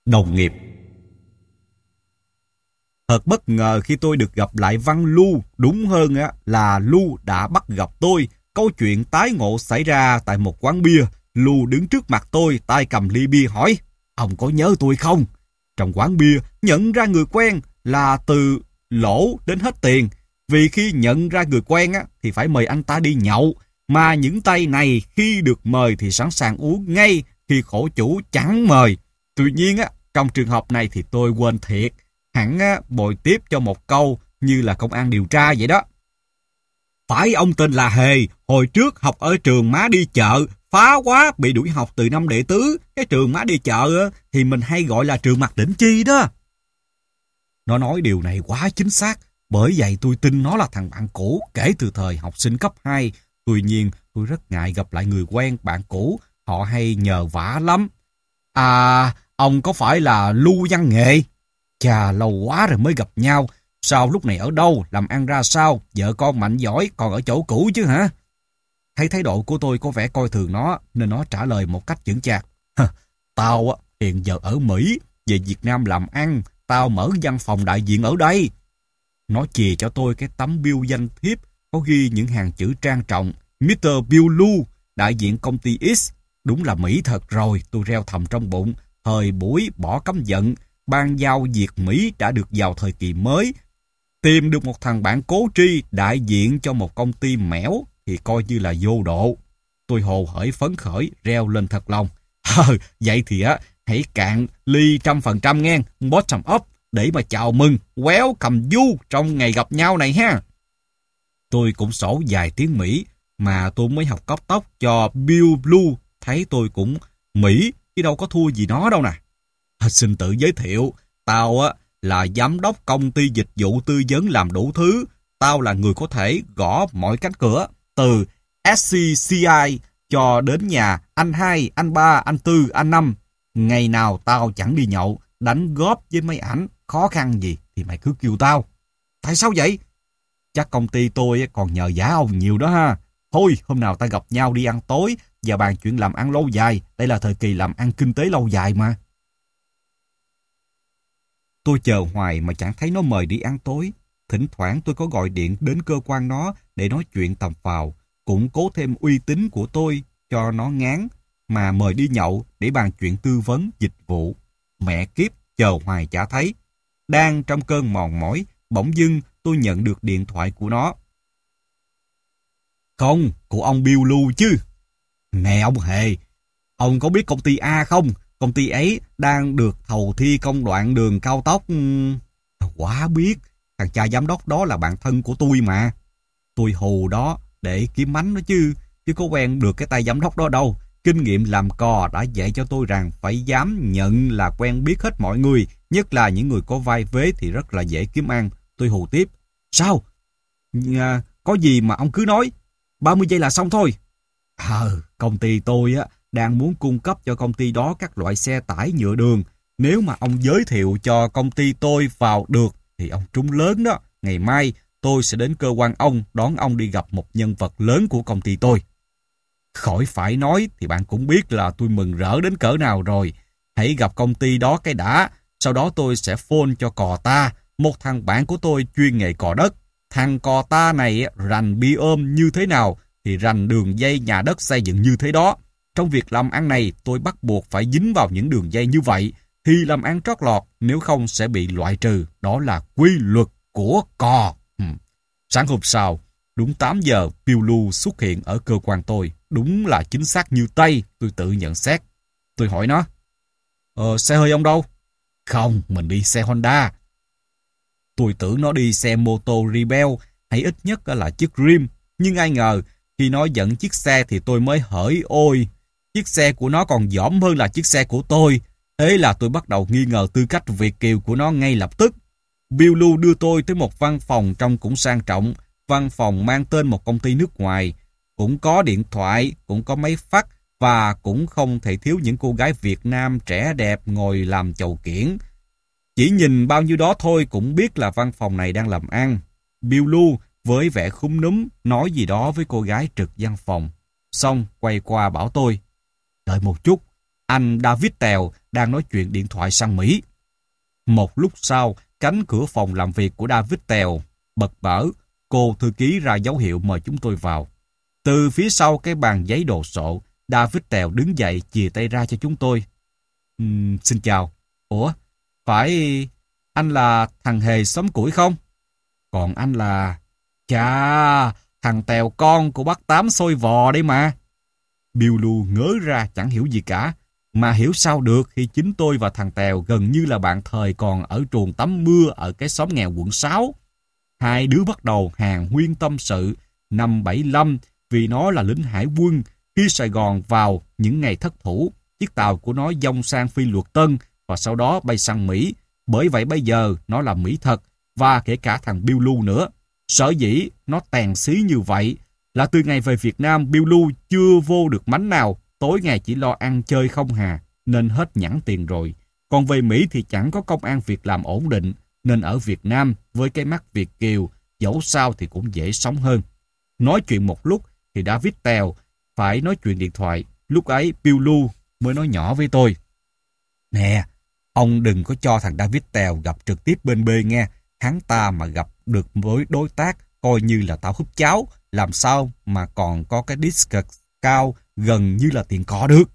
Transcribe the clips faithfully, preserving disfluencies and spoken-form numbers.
Đồng nghiệp. Thật bất ngờ khi tôi được gặp lại Văn Lưu, đúng hơn á là Lưu đã bắt gặp tôi. Câu chuyện tái ngộ xảy ra tại một quán bia. Lưu đứng trước mặt tôi, tay cầm ly bia hỏi: "Ông có nhớ tôi không?" Trong quán bia, nhận ra người quen là từ lỗ đến hết tiền. Vì khi nhận ra người quen á thì phải mời anh ta đi nhậu. Mà những tay này khi được mời thì sẵn sàng uống ngay khi khổ chủ chẳng mời. Tuy nhiên á, trong trường hợp này thì tôi quên thiệt. Hẳn á, bồi tiếp cho một câu như là công an điều tra vậy đó. "Phải ông tên là Hề, hồi trước học ở trường má đi chợ, phá quá bị đuổi học từ năm đệ tứ. Cái trường má đi chợ á, thì mình hay gọi là trường Mạc Đỉnh Chi đó." Nó nói điều này quá chính xác, bởi vậy tôi tin nó là thằng bạn cũ kể từ thời học sinh cấp hai. Tuy nhiên, tôi rất ngại gặp lại người quen bạn cũ, họ hay nhờ vả lắm. "À, ông có phải là Lưu Văn Nghệ? Chà, lâu quá rồi mới gặp nhau. Sao lúc này ở đâu, làm ăn ra sao, vợ con mạnh giỏi, còn ở chỗ cũ chứ hả?" Thấy thái độ của tôi có vẻ coi thường nó, nên nó trả lời một cách chững chạc: "Tao á, hiện giờ ở Mỹ, về Việt Nam làm ăn, tao mở văn phòng đại diện ở đây." Nó chìa cho tôi cái tấm bill danh thiếp có ghi những hàng chữ trang trọng: mít tơ Bill Lưu, đại diện công ty X. Đúng là Mỹ thật rồi, tôi reo thầm trong bụng. Thời buổi bỏ cấm vận, ban giao việc Mỹ đã được vào thời kỳ mới. Tìm được một thằng bạn cố tri đại diện cho một công ty mẻo thì coi như là vô độ. Tôi hồ hởi phấn khởi, reo lên thật lòng: "Ờ, vậy thì á, hãy cạn ly trăm phần trăm nghe, bottom up, để mà chào mừng, quéo cầm du trong ngày gặp nhau này ha." Tôi cũng sổ vài tiếng Mỹ, mà tôi mới học cấp tốc cho Bill Blue, thấy tôi cũng Mỹ, chứ đâu có thua gì nó đâu nè. "Xin tự giới thiệu, tao á là giám đốc công ty dịch vụ tư vấn làm đủ thứ. Tao là người có thể gõ mọi cánh cửa, từ ét xê xê i cho đến nhà anh hai, anh ba, anh tư, anh năm. Ngày nào tao chẳng đi nhậu, đánh góp với mấy ảnh, khó khăn gì thì mày cứ kêu tao." "Tại sao vậy?" "Chắc công ty tôi còn nhờ vả ông nhiều đó ha. Thôi, hôm nào ta gặp nhau đi ăn tối và bàn chuyện làm ăn lâu dài. Đây là thời kỳ làm ăn kinh tế lâu dài mà." Tôi chờ hoài mà chẳng thấy nó mời đi ăn tối. Thỉnh thoảng tôi có gọi điện đến cơ quan nó để nói chuyện tầm phào, củng cố thêm uy tín của tôi cho nó ngán, mà mời đi nhậu để bàn chuyện tư vấn dịch vụ. Mẹ kiếp, chờ hoài chả thấy. Đang trong cơn mòn mỏi, bỗng dưng tôi nhận được điện thoại của nó. "Không, của ông Bill Lưu chứ." "Nè ông Hề, ông có biết công ty A không? Công ty ấy đang được thầu thi công đoạn đường cao tốc." "Quá biết, thằng cha giám đốc đó là bạn thân của tôi mà." Tôi hù đó để kiếm mánh nó chứ, chứ có quen được cái tay giám đốc đó đâu. Kinh nghiệm làm cò đã dạy cho tôi rằng phải dám nhận là quen biết hết mọi người, nhất là những người có vai vế thì rất là dễ kiếm ăn. Tôi hù tiếp: "Sao? À, có gì mà ông cứ nói, ba mươi giây là xong thôi." Ờ, công ty tôi á đang muốn cung cấp cho công ty đó các loại xe tải nhựa đường. Nếu mà ông giới thiệu cho công ty tôi vào được thì ông trúng lớn đó. Ngày mai tôi sẽ đến cơ quan ông đón ông đi gặp một nhân vật lớn của công ty tôi. Khỏi phải nói thì bạn cũng biết là tôi mừng rỡ đến cỡ nào rồi. Hãy gặp công ty đó cái đã, sau đó tôi sẽ phone cho cò ta, một thằng bạn của tôi chuyên nghề cò đất. Thằng cò ta này rành bi ôm như thế nào thì rành đường dây nhà đất xây dựng như thế đó. Trong việc làm ăn này tôi bắt buộc phải dính vào những đường dây như vậy thì làm ăn trót lọt, nếu không sẽ bị loại trừ. Đó là quy luật của cò. Ừ. Sáng hôm sau, đúng tám giờ, Bill Lưu xuất hiện ở cơ quan tôi. Đúng là chính xác như Tây, tôi tự nhận xét. Tôi hỏi nó: Ờ, xe hơi ông đâu? Không, mình đi xe Honda. Tôi tưởng nó đi xe mô tô Rebel, hay ít nhất là chiếc Rim. Nhưng ai ngờ, khi nó dẫn chiếc xe thì tôi mới hỡi ôi, chiếc xe của nó còn dỏm hơn là chiếc xe của tôi. Thế là tôi bắt đầu nghi ngờ tư cách Việt kiều của nó ngay lập tức. Bill Lưu đưa tôi tới một văn phòng trông cũng sang trọng. Văn phòng mang tên một công ty nước ngoài. Cũng có điện thoại, cũng có máy fax, và cũng không thể thiếu những cô gái Việt Nam trẻ đẹp ngồi làm chầu kiển. Chỉ nhìn bao nhiêu đó thôi cũng biết là văn phòng này đang làm ăn. Bill Lưu với vẻ khúm núm nói gì đó với cô gái trực văn phòng. Xong quay qua bảo tôi: Đợi một chút, anh David Tèo đang nói chuyện điện thoại sang Mỹ. Một lúc sau, cánh cửa phòng làm việc của David Tèo bật mở. Cô thư ký ra dấu hiệu mời chúng tôi vào. Từ phía sau cái bàn giấy đồ sộ, David Tèo đứng dậy chìa tay ra cho chúng tôi. Uhm, xin chào. Ủa, phải anh là thằng Hề xóm củi không? Còn anh là... Chà, thằng Tèo con của bác Tám xôi vò đây mà. Bill Lu ngớ ra chẳng hiểu gì cả. Mà hiểu sao được khi chính tôi và thằng Tèo gần như là bạn thời còn ở chuồng tắm mưa ở cái xóm nghèo quận sáu. Hai đứa bắt đầu hàng huyên tâm sự năm bảy lăm vì nó là lính hải quân. Khi Sài Gòn vào những ngày thất thủ, chiếc tàu của nó dông sang Phi Luật Tân và sau đó bay sang Mỹ. Bởi vậy bây giờ nó là Mỹ thật, và kể cả thằng Bill Lu nữa. Sở dĩ nó tèn xí như vậy là từ ngày về Việt Nam, Bill Lu chưa vô được mánh nào, tối ngày chỉ lo ăn chơi không hà, nên hết nhẵn tiền rồi. Còn về Mỹ thì chẳng có công ăn việc làm ổn định, nên ở Việt Nam với cái mắt Việt kiều, dẫu sao thì cũng dễ sống hơn. Nói chuyện một lúc thì David Tèo phải nói chuyện điện thoại. Lúc ấy Bill Lu mới nói nhỏ với tôi. Nè, ông đừng có cho thằng David Tèo gặp trực tiếp bên B nghe. Hắn ta mà gặp được với đối tác coi như là tao húp cháo, làm sao mà còn có cái discount cao gần như là tiền cọ được.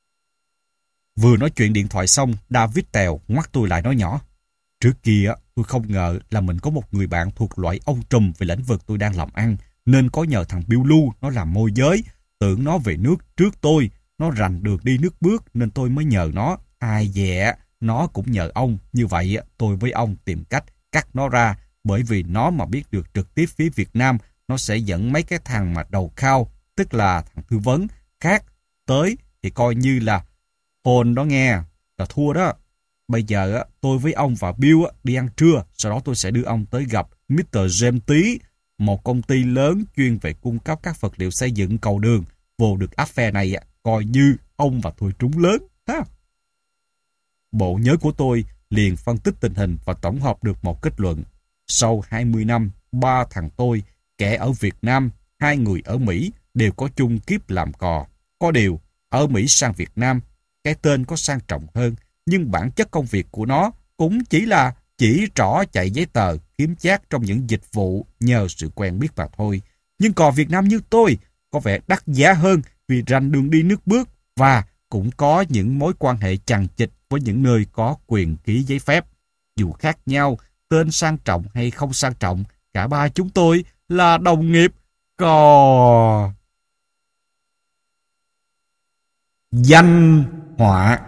Vừa nói chuyện điện thoại xong, David Tèo ngoắt tôi lại nói nhỏ. Trước kia tôi không ngờ là mình có một người bạn thuộc loại ông trùm về lĩnh vực tôi đang làm ăn, nên có nhờ thằng Bill Lu nó làm môi giới. Tưởng nó về nước trước tôi, nó rành được đi nước bước nên tôi mới nhờ nó. Ai dè, nó cũng nhờ ông. Như vậy tôi với ông tìm cách cắt nó ra, bởi vì nó mà biết được trực tiếp phía Việt Nam, nó sẽ dẫn mấy cái thằng mà đầu khao, tức là thằng tư vấn khác tới thì coi như là hồn đó nghe, là thua đó. Bây giờ tôi với ông và Bill đi ăn trưa, sau đó tôi sẽ đưa ông tới gặp mít tơ James Tý, một công ty lớn chuyên về cung cấp các vật liệu xây dựng cầu đường. Vô được affair này coi như ông và tôi trúng lớn. Ha. Bộ nhớ của tôi liền phân tích tình hình và tổng hợp được một kết luận. Sau hai mươi năm, ba thằng tôi, kẻ ở Việt Nam, hai người ở Mỹ, đều có chung kiếp làm cò. Có điều, ở Mỹ sang Việt Nam, cái tên có sang trọng hơn, nhưng bản chất công việc của nó cũng chỉ là chỉ trỏ chạy giấy tờ, kiếm chác trong những dịch vụ nhờ sự quen biết mà thôi. Nhưng cò Việt Nam như tôi có vẻ đắt giá hơn vì rành đường đi nước bước và cũng có những mối quan hệ chằng chịt với những nơi có quyền ký giấy phép. Dù khác nhau, tên sang trọng hay không sang trọng, cả ba chúng tôi là đồng nghiệp cò. Danh họa.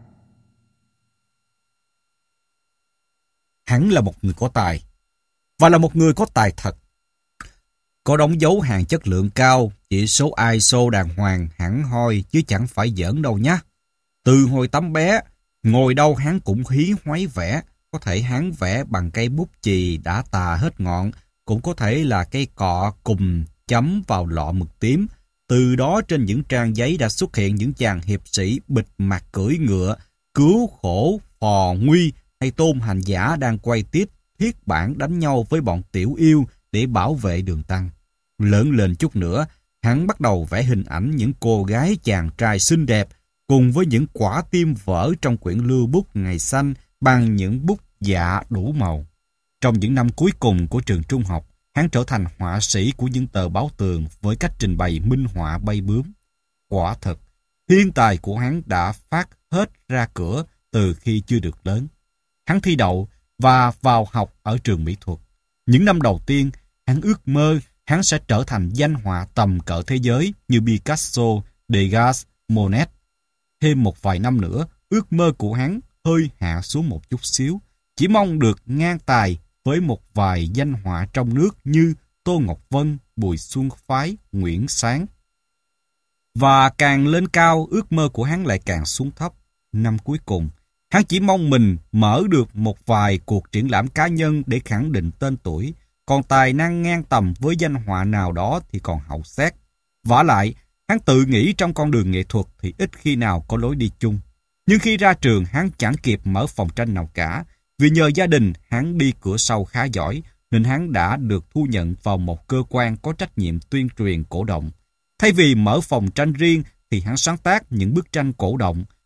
Hắn là một người có tài, và là một người có tài thật. Có đóng dấu hàng chất lượng cao, chỉ số i ét o đàng hoàng, hẳn hoi, chứ chẳng phải giỡn đâu nhá. Từ hồi tấm bé, ngồi đâu hắn cũng hí hoáy vẽ. Có thể hắn vẽ bằng cây bút chì đã tà hết ngọn, cũng có thể là cây cọ cùng chấm vào lọ mực tím. Từ đó trên những trang giấy đã xuất hiện những chàng hiệp sĩ bịt mặt cưỡi ngựa, cứu khổ, phò nguy hay tôn hành giả đang quay tiếp thiết bản đánh nhau với bọn tiểu yêu để bảo vệ đường tăng. Lớn lên chút nữa, hắn bắt đầu vẽ hình ảnh những cô gái chàng trai xinh đẹp cùng với những quả tim vỡ trong quyển lưu bút ngày xanh bằng những bút dạ đủ màu. Trong những năm cuối cùng của trường trung học, hắn trở thành họa sĩ của những tờ báo tường với cách trình bày minh họa bay bướm. Quả thật, thiên tài của hắn đã phát hết ra cửa từ khi chưa được lớn. Hắn thi đậu và vào học ở trường mỹ thuật. Những năm đầu tiên, hắn ước mơ hắn sẽ trở thành danh họa tầm cỡ thế giới như Picasso, Degas, Monet. Thêm một vài năm nữa, ước mơ của hắn hơi hạ xuống một chút xíu, chỉ mong được ngang tài với một vài danh họa trong nước như Tô Ngọc Vân, Bùi Xuân Phái, Nguyễn Sáng. Và càng lên cao, ước mơ của hắn lại càng xuống thấp. Năm cuối cùng, hắn chỉ mong mình mở được một vài cuộc triển lãm cá nhân để khẳng định tên tuổi, còn tài năng ngang tầm với danh họa nào đó thì còn hậu xét. Vả lại, hắn tự nghĩ trong con đường nghệ thuật thì ít khi nào có lối đi chung. Nhưng khi ra trường, hắn chẳng kịp mở phòng tranh nào cả. Vì nhờ gia đình, hắn đi cửa sau khá giỏi, nên hắn đã được thu nhận vào một cơ quan có trách nhiệm tuyên truyền cổ động. Thay vì mở phòng tranh riêng, thì hắn sáng tác những bức tranh cổ động.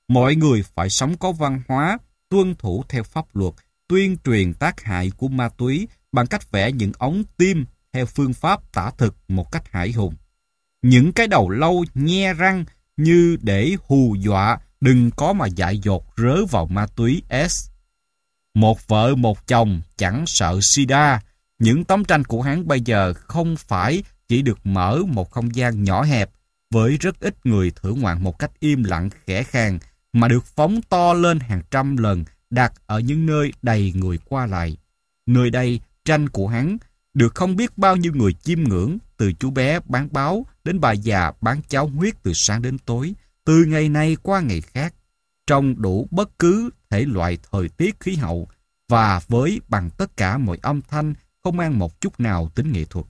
Mọi người phải sống có văn hóa, tuân thủ theo pháp luật, tuyên truyền tác hại của ma túy bằng cách vẽ những ống tim theo phương pháp tả thực một cách hãi hùng. Những cái đầu lâu nhe răng như để hù dọa đừng có mà dại dột rớ vào ma túy S. Một vợ một chồng chẳng sợ sida. Những tấm tranh của hắn bây giờ không phải chỉ được mở một không gian nhỏ hẹp với rất ít người thưởng ngoạn một cách im lặng khẽ khàng, mà được phóng to lên hàng trăm lần, đặt ở những nơi đầy người qua lại. Nơi đây, tranh của hắn được không biết bao nhiêu người chiêm ngưỡng, từ chú bé bán báo đến bà già bán cháo huyết từ sáng đến tối, từ ngày này qua ngày khác, trong đủ bất cứ thể loại thời tiết khí hậu và với bằng tất cả mọi âm thanh không mang một chút nào tính nghệ thuật.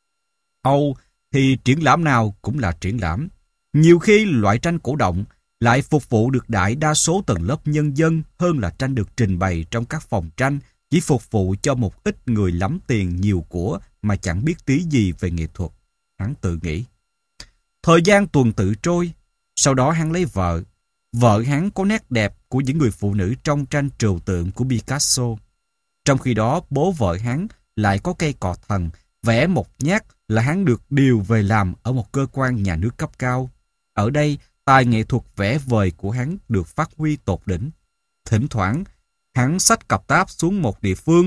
Âu thì triển lãm nào cũng là triển lãm. Nhiều khi loại tranh cổ động lại phục vụ được đại đa số tầng lớp nhân dân hơn là tranh được trình bày trong các phòng tranh chỉ phục vụ cho một ít người lắm tiền nhiều của mà chẳng biết tí gì về nghệ thuật. Hắn tự nghĩ. Thời gian tuần tự trôi, sau đó hắn lấy vợ. Vợ hắn có nét đẹp của những người phụ nữ trong tranh trừu tượng của Picasso. Trong khi đó, bố vợ hắn lại có cây cọ thần, vẽ một nhát là hắn được điều về làm ở một cơ quan nhà nước cấp cao. Ở đây, tài nghệ thuật vẽ vời của hắn được phát huy tột đỉnh. Thỉnh thoảng, hắn xách cặp táp xuống một địa phương,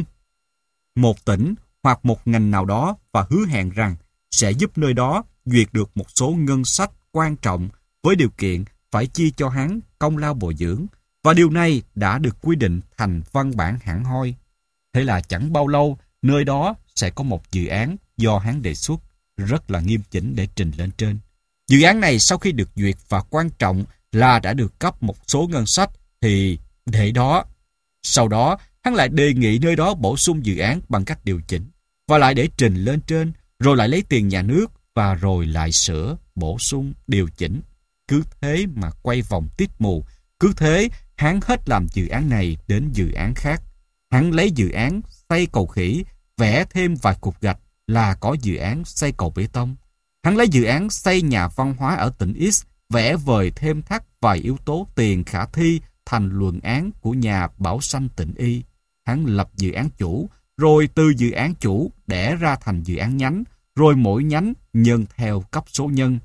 một tỉnh hoặc một ngành nào đó và hứa hẹn rằng sẽ giúp nơi đó duyệt được một số ngân sách quan trọng với điều kiện phải chi cho hắn công lao bồi dưỡng, và điều này đã được quy định thành văn bản hẳn hoi. Thế là chẳng bao lâu, nơi đó sẽ có một dự án do hắn đề xuất, rất là nghiêm chỉnh để trình lên trên. Dự án này sau khi được duyệt và quan trọng là đã được cấp một số ngân sách thì để đó. Sau đó, hắn lại đề nghị nơi đó bổ sung dự án bằng cách điều chỉnh, và lại để trình lên trên, rồi lại lấy tiền nhà nước, và rồi lại sửa, bổ sung, điều chỉnh. Cứ thế mà quay vòng tít mù. Cứ thế, hắn hết làm dự án này đến dự án khác. Hắn lấy dự án xây cầu khỉ, vẽ thêm vài cục gạch là có dự án xây cầu bê tông. Hắn lấy dự án xây nhà văn hóa ở tỉnh X, vẽ vời thêm thắt vài yếu tố tiền khả thi thành luận án của nhà bảo sanh tỉnh Y. Hắn lập dự án chủ, rồi từ dự án chủ đẻ ra thành dự án nhánh, rồi mỗi nhánh nhân theo cấp số nhân.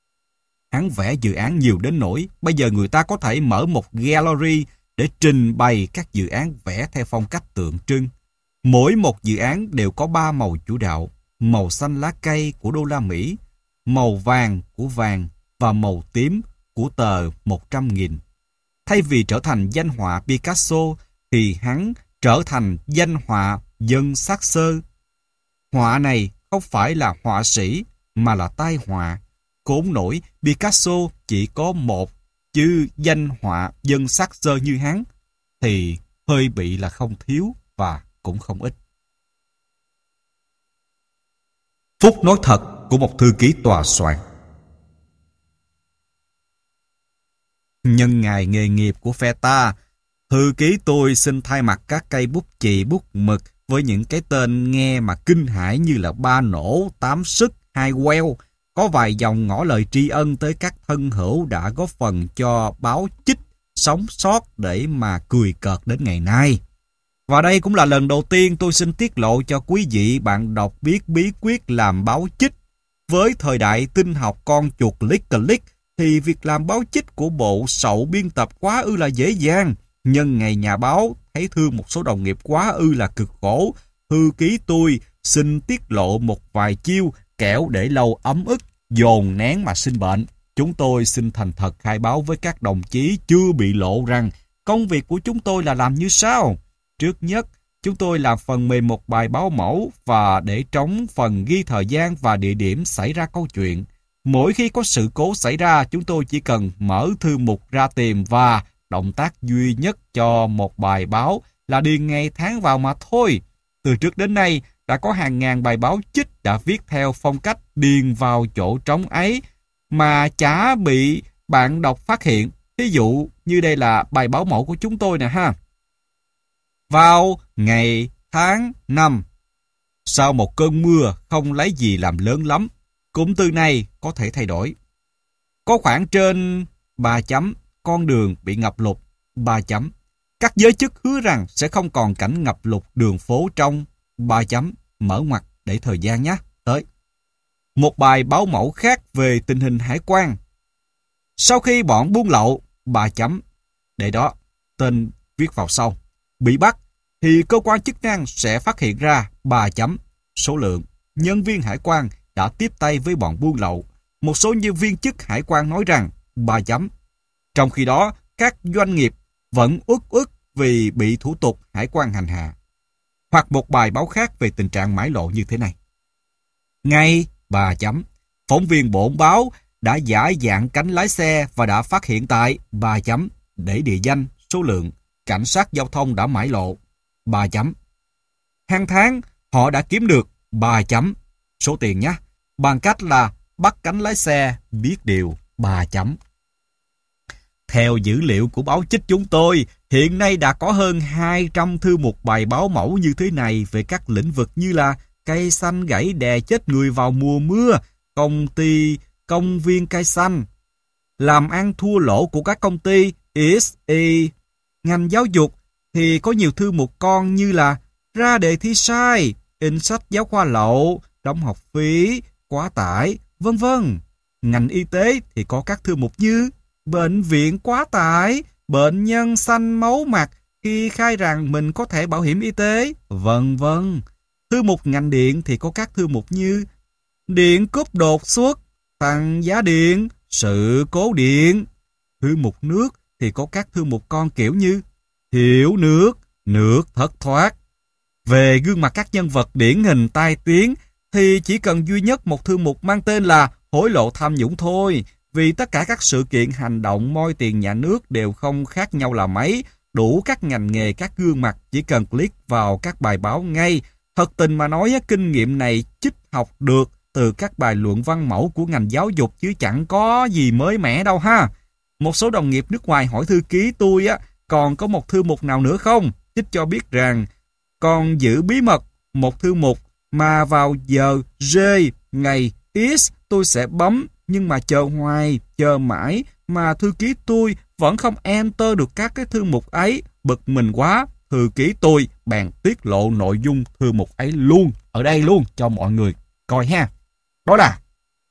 Hắn vẽ dự án nhiều đến nỗi bây giờ người ta có thể mở một gallery để trình bày các dự án vẽ theo phong cách tượng trưng. Mỗi một dự án đều có ba màu chủ đạo: màu xanh lá cây của đô la Mỹ, màu vàng của vàng và màu tím của tờ một trăm nghìn. Thay vì trở thành danh họa Picasso thì hắn trở thành danh họa dân xác sơ. Họa này không phải là họa sĩ mà là tai họa. Khốn nổi Picasso chỉ có một, chứ danh họa dân xác sơ như hắn thì hơi bị là không thiếu và cũng không ít. Phúc nói thật của một thư ký tòa soạn. Nhân ngày nghề nghiệp của phe ta, thư ký tôi xin thay mặt các cây bút chì bút mực với những cái tên nghe mà kinh hãi như là ba nổ, tám sức, hai queo, có vài dòng ngỏ lời tri ân tới các thân hữu đã góp phần cho báo Chích sống sót để mà cười cợt đến ngày nay. Và đây cũng là lần đầu tiên tôi xin tiết lộ cho quý vị bạn đọc biết bí quyết làm báo Chích. Với thời đại tin học con chuột click click thì việc làm báo Chích của bộ sậu biên tập quá ư là dễ dàng. Nhân ngày nhà báo thấy thương một số đồng nghiệp quá ư là cực khổ, thư ký tôi xin tiết lộ một vài chiêu kẻo để lâu ấm ức, dồn nén mà sinh bệnh. Chúng tôi xin thành thật khai báo với các đồng chí chưa bị lộ rằng công việc của chúng tôi là làm như sau. Trước nhất, chúng tôi làm phần mềm một bài báo mẫu và để trống phần ghi thời gian và địa điểm xảy ra câu chuyện. Mỗi khi có sự cố xảy ra, chúng tôi chỉ cần mở thư mục ra tìm và động tác duy nhất cho một bài báo là điền ngày tháng vào mà thôi. Từ trước đến nay, đã có hàng ngàn bài báo Chích đã viết theo phong cách điền vào chỗ trống ấy mà chả bị bạn đọc phát hiện. Ví dụ như đây là bài báo mẫu của chúng tôi nè ha. Vào ngày tháng năm. Sau một cơn mưa không lấy gì làm lớn lắm. Cụm từ này có thể thay đổi. Có khoảng trên ba chấm, con đường bị ngập lụt. Ba chấm. Các giới chức hứa rằng sẽ không còn cảnh ngập lụt đường phố trong. Ba chấm. Mở ngoặt để thời gian nhé. Tới. Một bài báo mẫu khác về tình hình hải quan. Sau khi bọn buôn lậu, ba chấm, để đó, tên viết vào sau, bị bắt, thì cơ quan chức năng sẽ phát hiện ra, ba chấm, số lượng nhân viên hải quan đã tiếp tay với bọn buôn lậu. Một số nhân viên chức hải quan nói rằng, ba chấm. Trong khi đó, các doanh nghiệp vẫn uất ức vì bị thủ tục hải quan hành hạ. Hoặc một bài báo khác về tình trạng mãi lộ như thế này. Ngay, ba chấm, phóng viên bổn báo đã giả dạng cánh lái xe và đã phát hiện tại, ba chấm, để địa danh, số lượng, cảnh sát giao thông đã mãi lộ, ba chấm. Hàng tháng, họ đã kiếm được, ba chấm, số tiền nhé, bằng cách là bắt cánh lái xe biết điều, ba chấm. Theo dữ liệu của báo chích chúng tôi, hiện nay đã có hơn hai trăm thư mục bài báo mẫu như thế này về các lĩnh vực như là cây xanh gãy đè chết người vào mùa mưa, công ty, công viên cây xanh, làm ăn thua lỗ của các công ty, ích i. Ngành giáo dục thì có nhiều thư mục con như là ra đề thi sai, in sách giáo khoa lậu, đóng học phí, quá tải, vân vân. Ngành y tế thì có các thư mục như bệnh viện quá tải, bệnh nhân xanh máu mặt khi khai rằng mình có thẻ bảo hiểm y tế, vân vân. Thư mục ngành điện thì có các thư mục như điện cúp đột xuất, tăng giá điện, sự cố điện. Thư mục nước thì có các thư mục con kiểu như thiếu nước, nước thất thoát. Về gương mặt các nhân vật điển hình tai tiếng thì chỉ cần duy nhất một thư mục mang tên là hối lộ tham nhũng thôi, vì tất cả các sự kiện hành động moi tiền nhà nước đều không khác nhau là mấy, đủ các ngành nghề, các gương mặt, chỉ cần click vào các bài báo ngay. Thật tình mà nói, kinh nghiệm này chích học được từ các bài luận văn mẫu của ngành giáo dục chứ chẳng có gì mới mẻ đâu ha. Một số đồng nghiệp nước ngoài hỏi thư ký tôi á, còn có một thư mục nào nữa không? Chích cho biết rằng còn giữ bí mật một thư mục mà vào giờ J ngày X tôi sẽ bấm, nhưng mà chờ hoài, chờ mãi mà thư ký tôi vẫn không enter được các cái thư mục ấy. Bực mình quá, thư ký tôi bèn tiết lộ nội dung thư mục ấy luôn, ở đây luôn cho mọi người coi ha. Đó là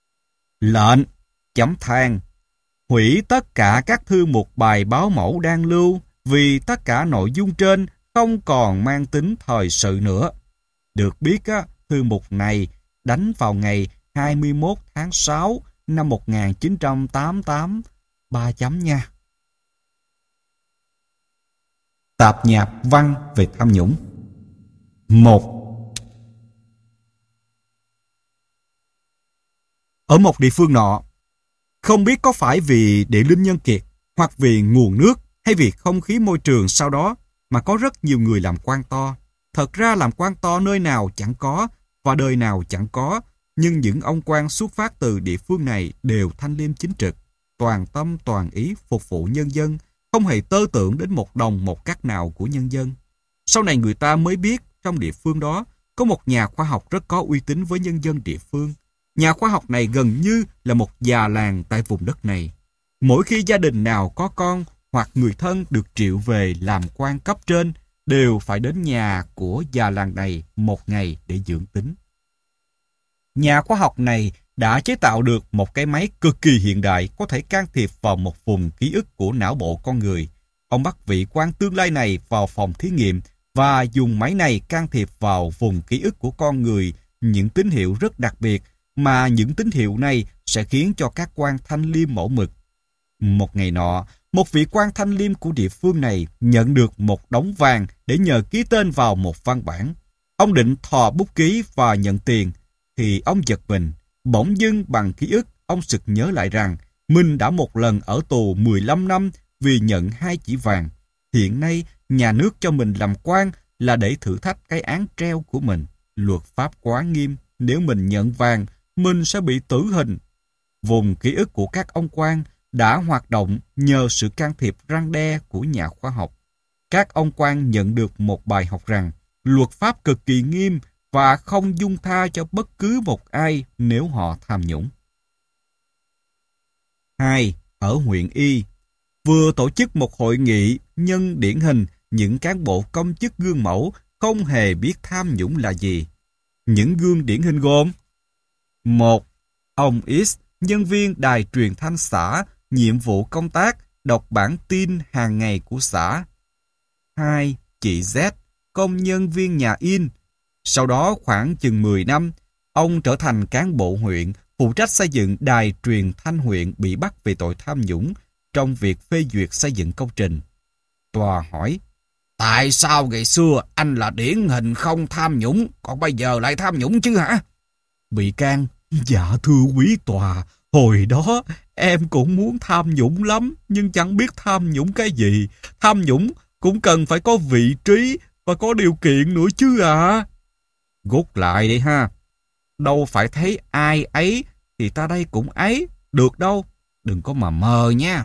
lệnh chấm than hủy tất cả các thư mục bài báo mẫu đang lưu vì tất cả nội dung trên không còn mang tính thời sự nữa. Được biết á, thư mục này đánh vào ngày hai mươi mốt tháng sáu năm một nghìn chín trăm tám mươi tám, ba chấm nha. Tạp nhạp văn về tham nhũng. Một. Ở một địa phương nọ, không biết có phải vì địa linh nhân kiệt, hoặc vì nguồn nước, hay vì không khí môi trường sau đó, mà có rất nhiều người làm quan to. Thật ra làm quan to nơi nào chẳng có, và đời nào chẳng có, nhưng những ông quan xuất phát từ địa phương này đều thanh liêm chính trực, toàn tâm toàn ý phục vụ nhân dân, không hề tơ tưởng đến một đồng một cắc nào của nhân dân. Sau này người ta mới biết trong địa phương đó có một nhà khoa học rất có uy tín với nhân dân địa phương. Nhà khoa học này gần như là một già làng tại vùng đất này. Mỗi khi gia đình nào có con hoặc người thân được triệu về làm quan cấp trên, đều phải đến nhà của già làng này một ngày để dưỡng tính. Nhà khoa học này đã chế tạo được một cái máy cực kỳ hiện đại có thể can thiệp vào một vùng ký ức của não bộ con người. Ông bắt vị quan tương lai này vào phòng thí nghiệm và dùng máy này can thiệp vào vùng ký ức của con người những tín hiệu rất đặc biệt, mà những tín hiệu này sẽ khiến cho các quan thanh liêm mẫu mực. Một ngày nọ, một vị quan thanh liêm của địa phương này nhận được một đống vàng để nhờ ký tên vào một văn bản. Ông định thò bút ký và nhận tiền, thì ông giật mình. Bỗng dưng bằng ký ức, ông sực nhớ lại rằng mình đã một lần ở tù mười lăm năm vì nhận hai chỉ vàng. Hiện nay, nhà nước cho mình làm quan là để thử thách cái án treo của mình. Luật pháp quá nghiêm, nếu mình nhận vàng, mình sẽ bị tử hình. Vùng ký ức của các ông quan đã hoạt động nhờ sự can thiệp răn đe của nhà khoa học. Các ông quan nhận được một bài học rằng luật pháp cực kỳ nghiêm và không dung tha cho bất cứ một ai nếu họ tham nhũng. Hai. Ở huyện Y, vừa tổ chức một hội nghị nhân điển hình những cán bộ công chức gương mẫu không hề biết tham nhũng là gì. Những gương điển hình gồm: một. Ông X, nhân viên đài truyền thanh xã, nhiệm vụ công tác đọc bản tin hàng ngày của xã. hai. Chị Z, công nhân viên nhà in. Sau đó khoảng chừng mười năm, ông trở thành cán bộ huyện, phụ trách xây dựng đài truyền thanh huyện bị bắt vì tội tham nhũng trong việc phê duyệt xây dựng công trình. Tòa hỏi: tại sao ngày xưa anh là điển hình không tham nhũng, còn bây giờ lại tham nhũng chứ hả? Bị can: dạ thưa quý tòa, hồi đó em cũng muốn tham nhũng lắm, nhưng chẳng biết tham nhũng cái gì. Tham nhũng cũng cần phải có vị trí và có điều kiện nữa chứ à. Gút lại đi ha. Đâu phải thấy ai ấy thì ta đây cũng ấy. Được đâu, đừng có mà mờ nha.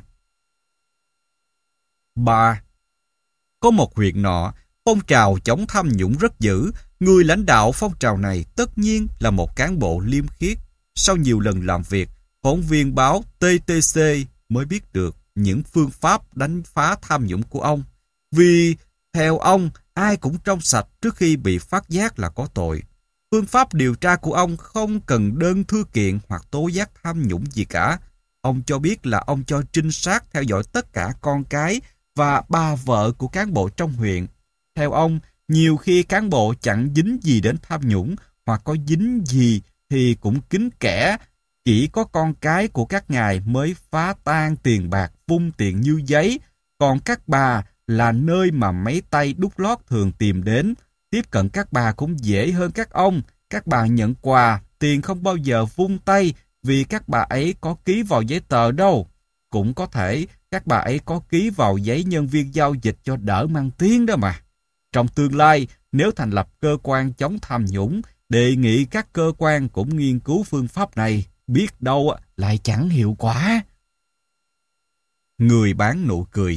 ba. Có một huyện nọ, phong trào chống tham nhũng rất dữ. Người lãnh đạo phong trào này tất nhiên là một cán bộ liêm khiết. Sau nhiều lần làm việc, phóng viên báo tê tê xê mới biết được những phương pháp đánh phá tham nhũng của ông. Vì theo ông, ai cũng trong sạch trước khi bị phát giác là có tội. Phương pháp điều tra của ông không cần đơn thư kiện hoặc tố giác tham nhũng gì cả. Ông cho biết là ông cho trinh sát theo dõi tất cả con cái và ba vợ của cán bộ trong huyện. Theo ông, nhiều khi cán bộ chẳng dính gì đến tham nhũng, hoặc có dính gì thì cũng kín kẽ. Chỉ có con cái của các ngài mới phá tan tiền bạc vung tiền như giấy. Còn các bà là nơi mà mấy tay đút lót thường tìm đến. Tiếp cận các bà cũng dễ hơn các ông. Các bà nhận quà, tiền không bao giờ vung tay vì các bà ấy có ký vào giấy tờ đâu. Cũng có thể các bà ấy có ký vào giấy nhân viên giao dịch cho đỡ mang tiếng đó mà. Trong tương lai, nếu thành lập cơ quan chống tham nhũng, đề nghị các cơ quan cũng nghiên cứu phương pháp này. Biết đâu lại chẳng hiệu quả. Người bán nụ cười.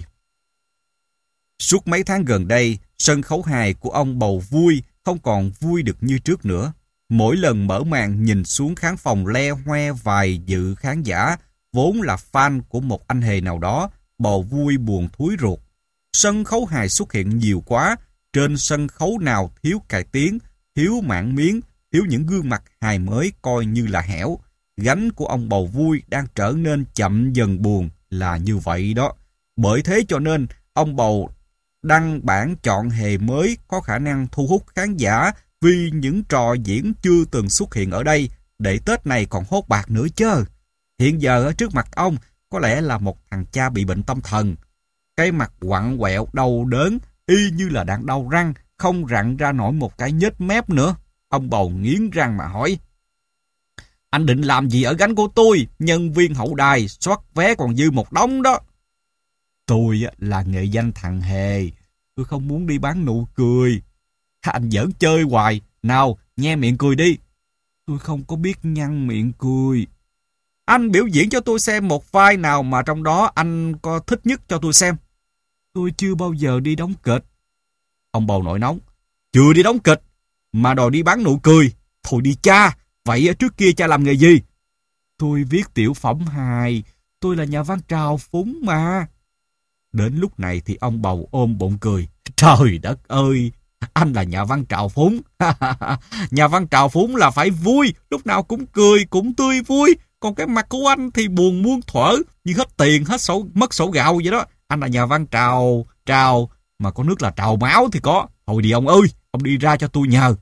Suốt mấy tháng gần đây, sân khấu hài của ông Bầu Vui không còn vui được như trước nữa. Mỗi lần mở màn nhìn xuống khán phòng le hoe vài dự khán giả, vốn là fan của một anh hề nào đó, Bầu Vui buồn thúi ruột. Sân khấu hài xuất hiện nhiều quá, trên sân khấu nào thiếu cải tiến, thiếu mảng miếng, thiếu những gương mặt hài mới coi như là hẻo. Gánh của ông Bầu Vui đang trở nên chậm dần buồn là như vậy đó. Bởi thế cho nên, ông Bầu đăng bản chọn hề mới có khả năng thu hút khán giả vì những trò diễn chưa từng xuất hiện ở đây, để Tết này còn hốt bạc nữa chứ. Hiện giờ ở trước mặt ông có lẽ là một thằng cha bị bệnh tâm thần. Cái mặt quặn quẹo đau đớn, y như là đang đau răng, không rặn ra nổi một cái nhếch mép nữa. Ông Bầu nghiến răng mà hỏi: anh định làm gì ở gánh của tôi? Nhân viên hậu đài soát vé còn dư một đống đó. Tôi là nghệ danh thằng hề. Tôi không muốn đi bán nụ cười. Anh giỡn chơi hoài. Nào, nhe miệng cười đi. Tôi không có biết nhăn miệng cười. Anh biểu diễn cho tôi xem một vai nào mà trong đó anh có thích nhất cho tôi xem. Tôi chưa bao giờ đi đóng kịch. Ông Bầu nổi nóng. Chưa đi đóng kịch mà đòi đi bán nụ cười. Thôi đi cha. Vậy trước kia cha làm nghề gì? Tôi viết tiểu phẩm hài. Tôi là nhà văn trào phúng mà. Đến lúc này thì ông Bầu ôm bụng cười. Trời đất ơi, anh là nhà văn trào phúng. Nhà văn trào phúng là phải vui, lúc nào cũng cười, cũng tươi vui. Còn cái mặt của anh thì buồn muôn thuở, như hết tiền, hết sổ, mất sổ gạo vậy đó. Anh là nhà văn trào, trào, mà có nước là trào máu thì có. Thôi đi ông ơi, ông đi ra cho tôi nhờ.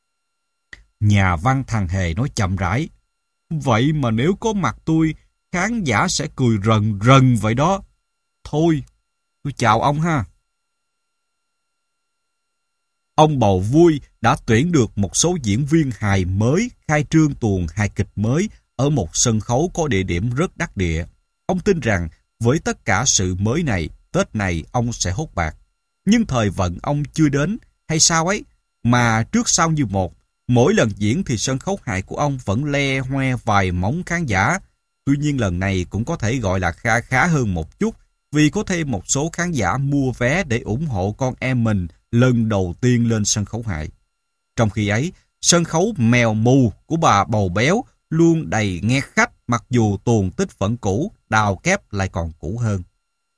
Nhà văn thằng hề nói chậm rãi. Vậy mà nếu có mặt tôi, khán giả sẽ cười rần rần vậy đó. Thôi, tôi chào ông ha. Ông Bầu Vui đã tuyển được một số diễn viên hài mới, khai trương tuồng hài kịch mới ở một sân khấu có địa điểm rất đắc địa. Ông tin rằng với tất cả sự mới này, Tết này ông sẽ hốt bạc. Nhưng thời vận ông chưa đến, hay sao ấy, mà trước sau như một. Mỗi lần diễn thì sân khấu hài của ông vẫn le hoe vài móng khán giả. Tuy nhiên lần này cũng có thể gọi là khá khá hơn một chút, vì có thêm một số khán giả mua vé để ủng hộ con em mình lần đầu tiên lên sân khấu hài. Trong khi ấy, sân khấu mèo mù của bà Bầu Béo luôn đầy nghe khách, mặc dù tuồng tích vẫn cũ, đào kép lại còn cũ hơn.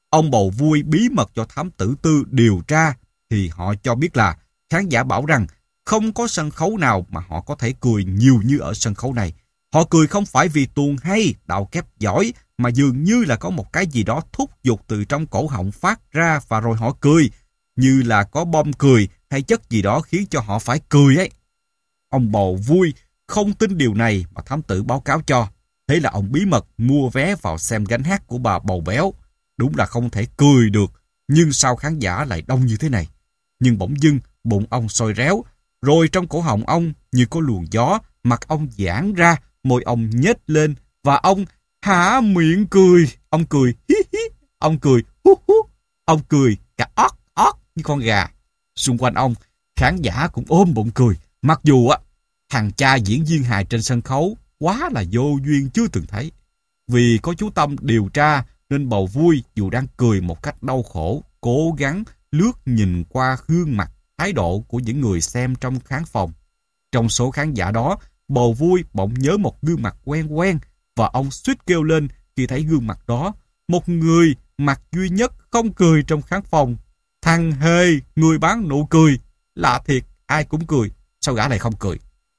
Ông bầu vui bí mật cho thám tử Tư điều tra, thì họ cho biết là khán giả bảo rằng không có sân khấu nào mà họ có thể cười nhiều như ở sân khấu này. Họ cười không phải vì tuồng hay, đạo kép giỏi, mà dường như là có một cái gì đó thúc giục từ trong cổ họng phát ra và rồi họ cười, như là có bom cười hay chất gì đó khiến cho họ phải cười ấy. Ông bầu vui không tin điều này mà thám tử báo cáo cho. Thế là ông bí mật mua vé vào xem gánh hát của bà bầu béo. Đúng là không thể cười được, nhưng sao khán giả lại đông như thế này? Nhưng bỗng dưng bụng ông sôi réo, rồi trong cổ họng ông như có luồng gió, mặt ông giãn ra, môi ông nhếch lên và ông há miệng cười. Ông cười hí hí, ông cười hú hú, ông cười cả ót ót như con gà. Xung quanh ông, khán giả cũng ôm bụng cười. Mặc dù á, thằng cha diễn viên hài trên sân khấu quá là vô duyên chưa từng thấy. Vì có chú Tâm điều tra nên bầu vui dù đang cười một cách đau khổ, cố gắng lướt nhìn qua gương mặt, thái độ của những người xem trong khán phòng. Trong số khán giả đó, bầu vui bỗng nhớ một gương mặt quen quen và ông suýt kêu lên khi thấy gương mặt đó. Một người mặt duy nhất không cười trong khán phòng. Thằng Hề, người bán nụ cười. Lạ thiệt, ai cũng cười, sao gã lại không cười?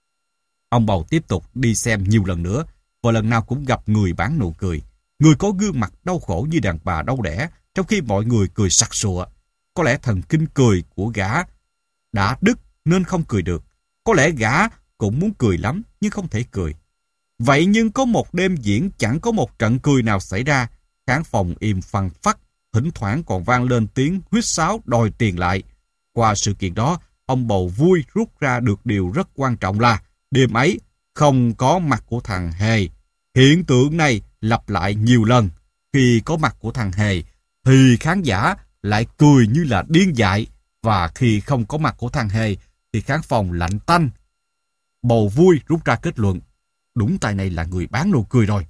Ông bầu tiếp tục đi xem nhiều lần nữa và lần nào cũng gặp người bán nụ cười. Người có gương mặt đau khổ như đàn bà đau đẻ, trong khi mọi người cười sặc sụa. Có lẽ thần kinh cười của gã đã đứt nên không cười được. Có lẽ gã cũng muốn cười lắm nhưng không thể cười. Vậy nhưng có một đêm diễn chẳng có một trận cười nào xảy ra. Khán phòng im phăng phắc, thỉnh thoảng còn vang lên tiếng huýt sáo đòi tiền lại. Qua sự kiện đó, ông bầu vui rút ra được điều rất quan trọng là đêm ấy không có mặt của thằng Hề. Hiện tượng này lặp lại nhiều lần. Khi có mặt của thằng Hề thì khán giả lại cười như là điên dại, và khi không có mặt của thằng Hề thì khán phòng lạnh tanh. Bầu vui rút ra kết luận, đúng tay này là người bán nụ cười rồi.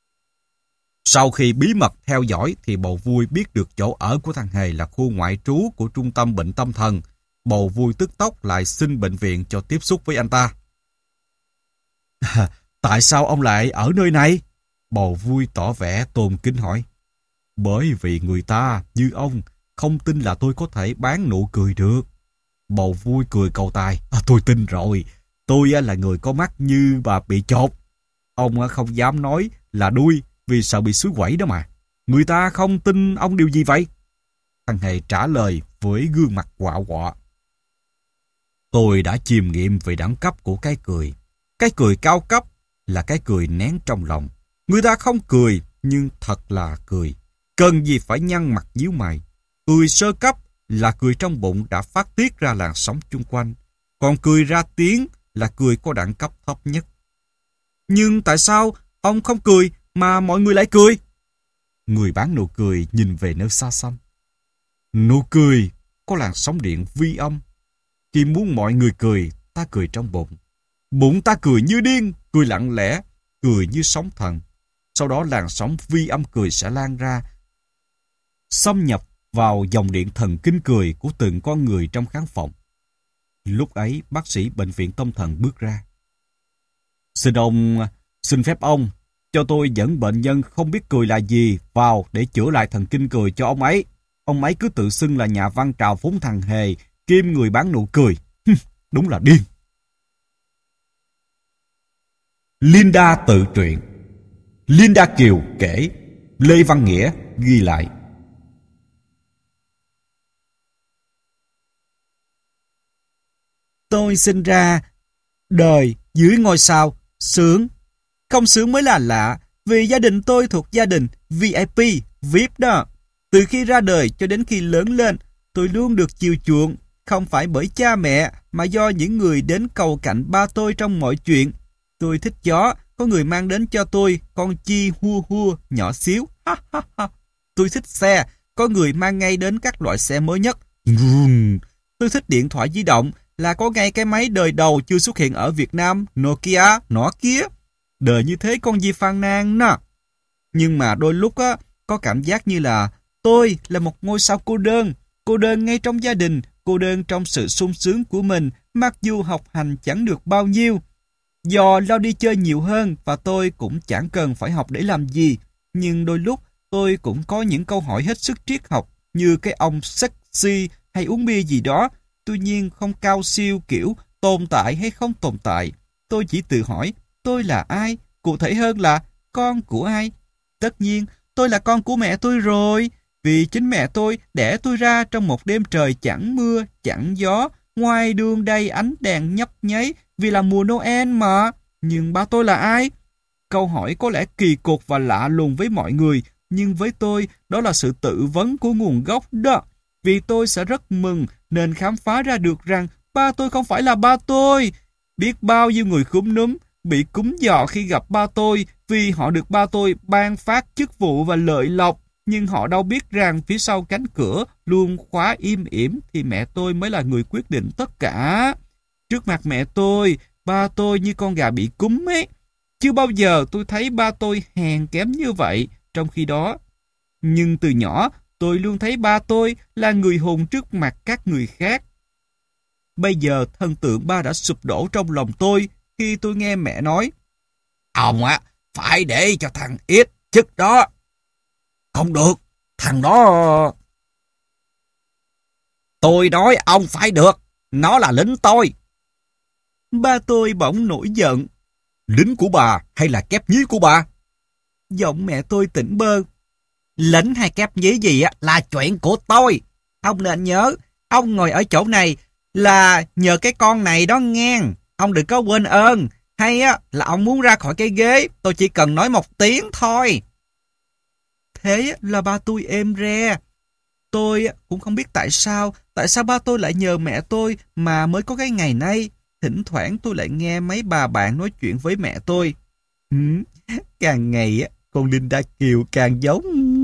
Sau khi bí mật theo dõi thì bầu vui biết được chỗ ở của thằng Hề là khu ngoại trú của trung tâm bệnh tâm thần. Bầu vui tức tốc lại xin bệnh viện cho tiếp xúc với anh ta. Tại sao ông lại ở nơi này? Bầu vui tỏ vẻ tôn kính hỏi. Bởi vì người ta như ông không tin là tôi có thể bán nụ cười được. Bầu vui cười cầu tài. À, tôi tin rồi. Tôi là người có mắt như bà bị chột. Ông không dám nói là đuôi vì sợ bị xúi quẩy đó mà. Người ta không tin ông điều gì vậy? Thằng Hề trả lời với gương mặt quạ quọ. Tôi đã chiêm nghiệm về đẳng cấp của cái cười. Cái cười cao cấp là cái cười nén trong lòng. Người ta không cười nhưng thật là cười. Cần gì phải nhăn mặt nhíu mày. Cười sơ cấp là cười trong bụng đã phát tiết ra làn sóng chung quanh. Còn cười ra tiếng là cười có đẳng cấp thấp nhất. Nhưng tại sao ông không cười mà mọi người lại cười? Người bán nụ cười nhìn về nơi xa xăm. Nụ cười có làn sóng điện vi âm. Khi muốn mọi người cười, ta cười trong bụng. Bụng ta cười như điên, cười lặng lẽ, cười như sóng thần. Sau đó làn sóng vi âm cười sẽ lan ra, xâm nhập vào dòng điện thần kinh cười của từng con người trong khán phòng. Lúc ấy, bác sĩ bệnh viện tâm thần bước ra. Xin ông, xin phép ông, cho tôi dẫn bệnh nhân không biết cười là gì vào để chữa lại thần kinh cười cho ông ấy. Ông ấy cứ tự xưng là nhà văn trào phúng thằng Hề, kim người bán nụ cười. Đúng là điên. Linda tự truyện. Linda Kiều kể, Lê Văn Nghĩa ghi lại. Tôi sinh ra đời dưới ngôi sao, sướng. Không sướng mới là lạ, vì gia đình tôi thuộc gia đình vi ai pi, vi ai pi đó. Từ khi ra đời cho đến khi lớn lên, tôi luôn được chiều chuộng, không phải bởi cha mẹ, mà do những người đến cầu cạnh ba tôi trong mọi chuyện. Tôi thích chó, có người mang đến cho tôi con chi hua hua nhỏ xíu. Ha, ha, ha. Tôi thích xe, có người mang ngay đến các loại xe mới nhất. Tôi thích điện thoại di động, là có ngay cái máy đời đầu chưa xuất hiện ở Việt Nam, Nokia, nọ kia. Đời như thế con gì phàn nàn nè. Nhưng mà đôi lúc á, có cảm giác như là tôi là một ngôi sao cô đơn. Cô đơn ngay trong gia đình, cô đơn trong sự sung sướng của mình, mặc dù học hành chẳng được bao nhiêu. Do lo đi chơi nhiều hơn và tôi cũng chẳng cần phải học để làm gì. Nhưng đôi lúc tôi cũng có những câu hỏi hết sức triết học như cái ông sexy hay uống bia gì đó. Tuy nhiên không cao siêu kiểu tồn tại hay không tồn tại. Tôi chỉ tự hỏi tôi là ai, cụ thể hơn là con của ai. Tất nhiên tôi là con của mẹ tôi rồi, vì chính mẹ tôi đẻ tôi ra trong một đêm trời chẳng mưa, chẳng gió, ngoài đường đầy ánh đèn nhấp nháy vì là mùa Noel mà. Nhưng ba tôi là ai? Câu hỏi có lẽ kỳ cục và lạ lùng với mọi người, nhưng với tôi đó là sự tự vấn của nguồn gốc đó. Vì tôi sẽ rất mừng nên khám phá ra được rằng ba tôi không phải là ba tôi. Biết bao nhiêu người khúm núm, bị cúm giò khi gặp ba tôi vì họ được ba tôi ban phát chức vụ và lợi lộc. Nhưng họ đâu biết rằng phía sau cánh cửa luôn khóa im ỉm thì mẹ tôi mới là người quyết định tất cả. Trước mặt mẹ tôi, ba tôi như con gà bị cúm ấy. Chưa bao giờ tôi thấy ba tôi hèn kém như vậy trong khi đó. Nhưng từ nhỏ, tôi luôn thấy ba tôi là người hùng trước mặt các người khác. Bây giờ thần tượng ba đã sụp đổ trong lòng tôi khi tôi nghe mẹ nói: "Ông á, phải để cho thằng ít chức đó." "Không được, thằng đó..." "Tôi nói ông phải được, nó là lính tôi." Ba tôi bỗng nổi giận. "Lính của bà hay là kép nhí của bà?" Giọng mẹ tôi tỉnh bơ. "Lính hay kép nhí gì á là chuyện của tôi. Ông nên nhớ, ông ngồi ở chỗ này là nhờ cái con này đó ngang. Ông đừng có quên ơn. Hay á là ông muốn ra khỏi cái ghế, tôi chỉ cần nói một tiếng thôi." Thế là ba tôi êm re. Tôi cũng không biết tại sao, tại sao ba tôi lại nhờ mẹ tôi mà mới có cái ngày nay. Thỉnh thoảng tôi lại nghe mấy bà bạn nói chuyện với mẹ tôi. Ừ, càng ngày con Linda Kiều càng giống.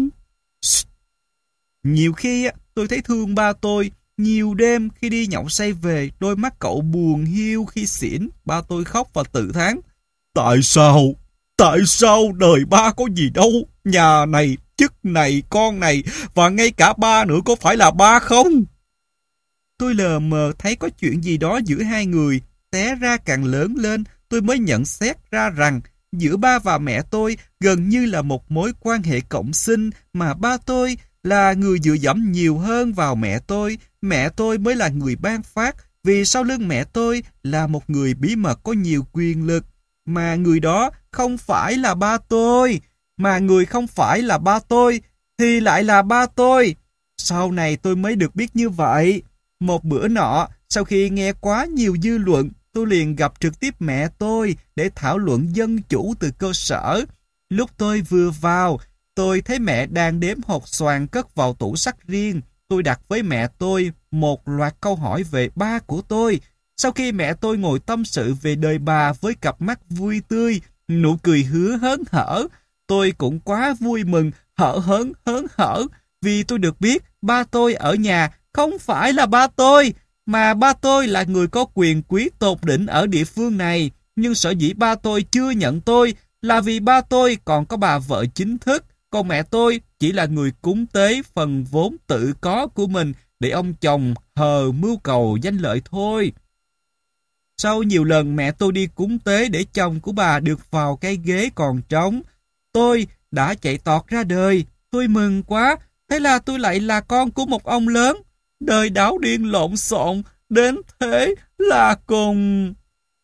Nhiều khi tôi thấy thương ba tôi. Nhiều đêm khi đi nhậu say về, đôi mắt cậu buồn hiu khi xỉn. Ba tôi khóc và tự thán: "Tại sao? Tại sao đời ba có gì đâu? Nhà này, chức này, con này, và ngay cả ba nữa có phải là ba không?" Tôi lờ mờ thấy có chuyện gì đó giữa hai người. Té ra càng lớn lên, tôi mới nhận xét ra rằng giữa ba và mẹ tôi gần như là một mối quan hệ cộng sinh, mà ba tôi là người dựa dẫm nhiều hơn vào mẹ tôi. Mẹ tôi mới là người ban phát, vì sau lưng mẹ tôi là một người bí mật có nhiều quyền lực. Mà người đó không phải là ba tôi. Mà người không phải là ba tôi thì lại là ba tôi. Sau này tôi mới được biết như vậy. Một bữa nọ, sau khi nghe quá nhiều dư luận, tôi liền gặp trực tiếp mẹ tôi để thảo luận dân chủ từ cơ sở. Lúc tôi vừa vào, tôi thấy mẹ đang đếm hột xoàn cất vào tủ sắt riêng. Tôi đặt với mẹ tôi một loạt câu hỏi về ba của tôi. Sau khi mẹ tôi ngồi tâm sự về đời bà với cặp mắt vui tươi, nụ cười hứa hớn hở, tôi cũng quá vui mừng, hở hớn hớn hở, vì tôi được biết ba tôi ở nhà không phải là ba tôi, mà ba tôi là người có quyền quý tột đỉnh ở địa phương này. Nhưng sở dĩ ba tôi chưa nhận tôi là vì ba tôi còn có bà vợ chính thức, còn mẹ tôi chỉ là người cúng tế phần vốn tự có của mình để ông chồng hờ mưu cầu danh lợi thôi. Sau nhiều lần mẹ tôi đi cúng tế để chồng của bà được vào cái ghế còn trống, tôi đã chạy tọt ra đời. Tôi mừng quá, thế là tôi lại là con của một ông lớn. Đời đảo điên lộn xộn, đến thế là cùng.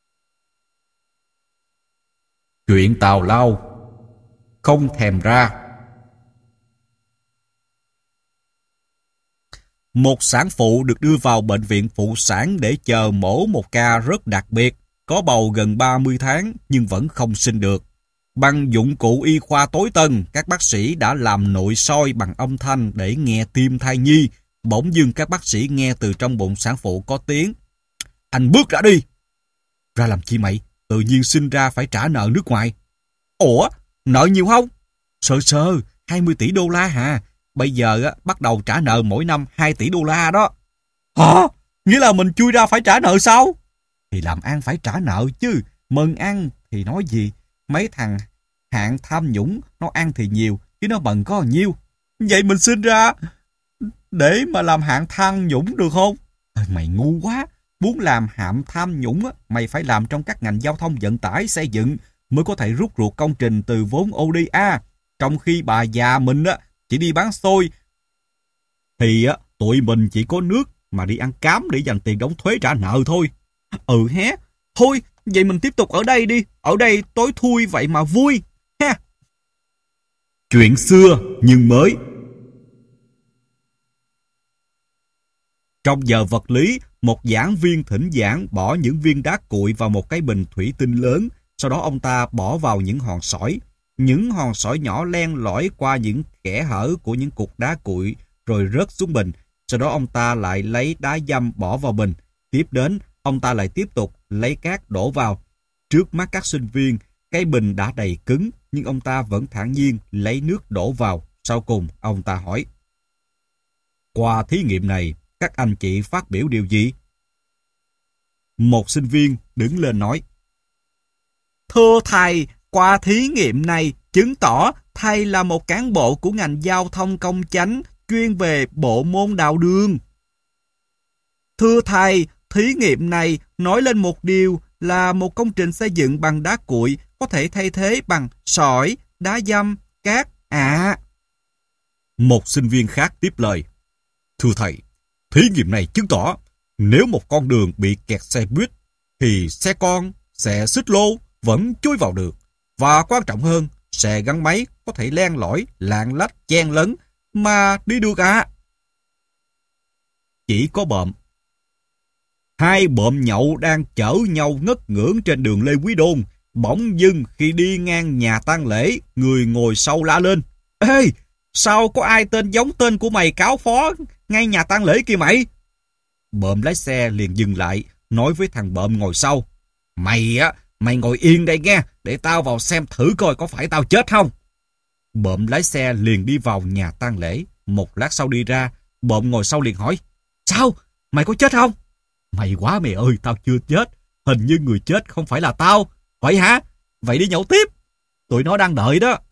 Chuyện tào lao, không thèm ra. Một sản phụ được đưa vào bệnh viện phụ sản để chờ mổ một ca rất đặc biệt, có bầu gần ba mươi tháng nhưng vẫn không sinh được. Bằng dụng cụ y khoa tối tân, các bác sĩ đã làm nội soi bằng âm thanh để nghe tim thai nhi. Bỗng dưng các bác sĩ nghe từ trong bụng sản phụ có tiếng: "Anh bước ra đi." "Ra làm chi mày? Tự nhiên sinh ra phải trả nợ nước ngoài." "Ủa, nợ nhiều không?" "Sơ sơ, hai mươi tỷ đô la hả? Bây giờ á, bắt đầu trả nợ mỗi năm hai tỷ đô la đó." "Hả? Nghĩa là mình chui ra phải trả nợ sao?" "Thì làm ăn phải trả nợ chứ. Mần ăn thì nói gì. Mấy thằng hạng tham nhũng nó ăn thì nhiều, chứ nó bần có nhiêu. Vậy mình sinh ra để mà làm hạng tham nhũng được không?" "Mày ngu quá. Muốn làm hạng tham nhũng á, mày phải làm trong các ngành giao thông vận tải xây dựng mới có thể rút ruột công trình từ vốn ô đê a. trong khi bà già mình á chỉ đi bán xôi, thì á tụi mình chỉ có nước mà đi ăn cám để dành tiền đóng thuế trả nợ thôi. Ừ hé, thôi vậy mình tiếp tục ở đây đi, ở đây tối thui vậy mà vui ha. Chuyện xưa nhưng mới. Trong giờ vật lý, một giảng viên thỉnh giảng bỏ những viên đá cuội vào một cái bình thủy tinh lớn, sau đó ông ta bỏ vào những hòn sỏi. Những hòn sỏi nhỏ len lỏi qua những kẽ hở của những cục đá cuội rồi rớt xuống bình. Sau đó ông ta lại lấy đá dăm bỏ vào bình. Tiếp đến, ông ta lại tiếp tục lấy cát đổ vào. Trước mắt các sinh viên, cái bình đã đầy cứng, nhưng ông ta vẫn thản nhiên lấy nước đổ vào. Sau cùng, ông ta hỏi: qua thí nghiệm này, các anh chị phát biểu điều gì? Một sinh viên đứng lên nói: Thưa thầy, qua thí nghiệm này chứng tỏ thầy là một cán bộ của ngành giao thông công chánh chuyên về bộ môn đào đường. Thưa thầy, thí nghiệm này nói lên một điều là một công trình xây dựng bằng đá cuội có thể thay thế bằng sỏi, đá dăm, cát ạ. À. Một sinh viên khác tiếp lời: thưa thầy, thí nghiệm này chứng tỏ nếu một con đường bị kẹt xe buýt thì xe con, xe xích lô vẫn chui vào được. Và quan trọng hơn, xe gắn máy có thể len lỏi, lạng lách, chen lấn mà đi được ạ. À. Chỉ có bợm. Hai bợm nhậu đang chở nhau ngất ngưỡng trên đường Lê Quý Đôn. Bỗng dưng khi đi ngang nhà tang lễ, người ngồi sau la lên: Ê, sao có ai tên giống tên của mày cáo phó ngay nhà tang lễ kia mày? Bợm lái xe liền dừng lại, nói với thằng bợm ngồi sau: Mày á, mày ngồi yên đây nghe, để tao vào xem thử coi có phải tao chết không. Bợm lái xe liền đi vào nhà tang lễ. Một lát sau đi ra, bợm ngồi sau liền hỏi: Sao? Mày có chết không? Mày quá mày ơi, tao chưa chết. Hình như người chết không phải là tao. Vậy hả? Vậy đi nhậu tiếp. Tụi nó đang đợi đó.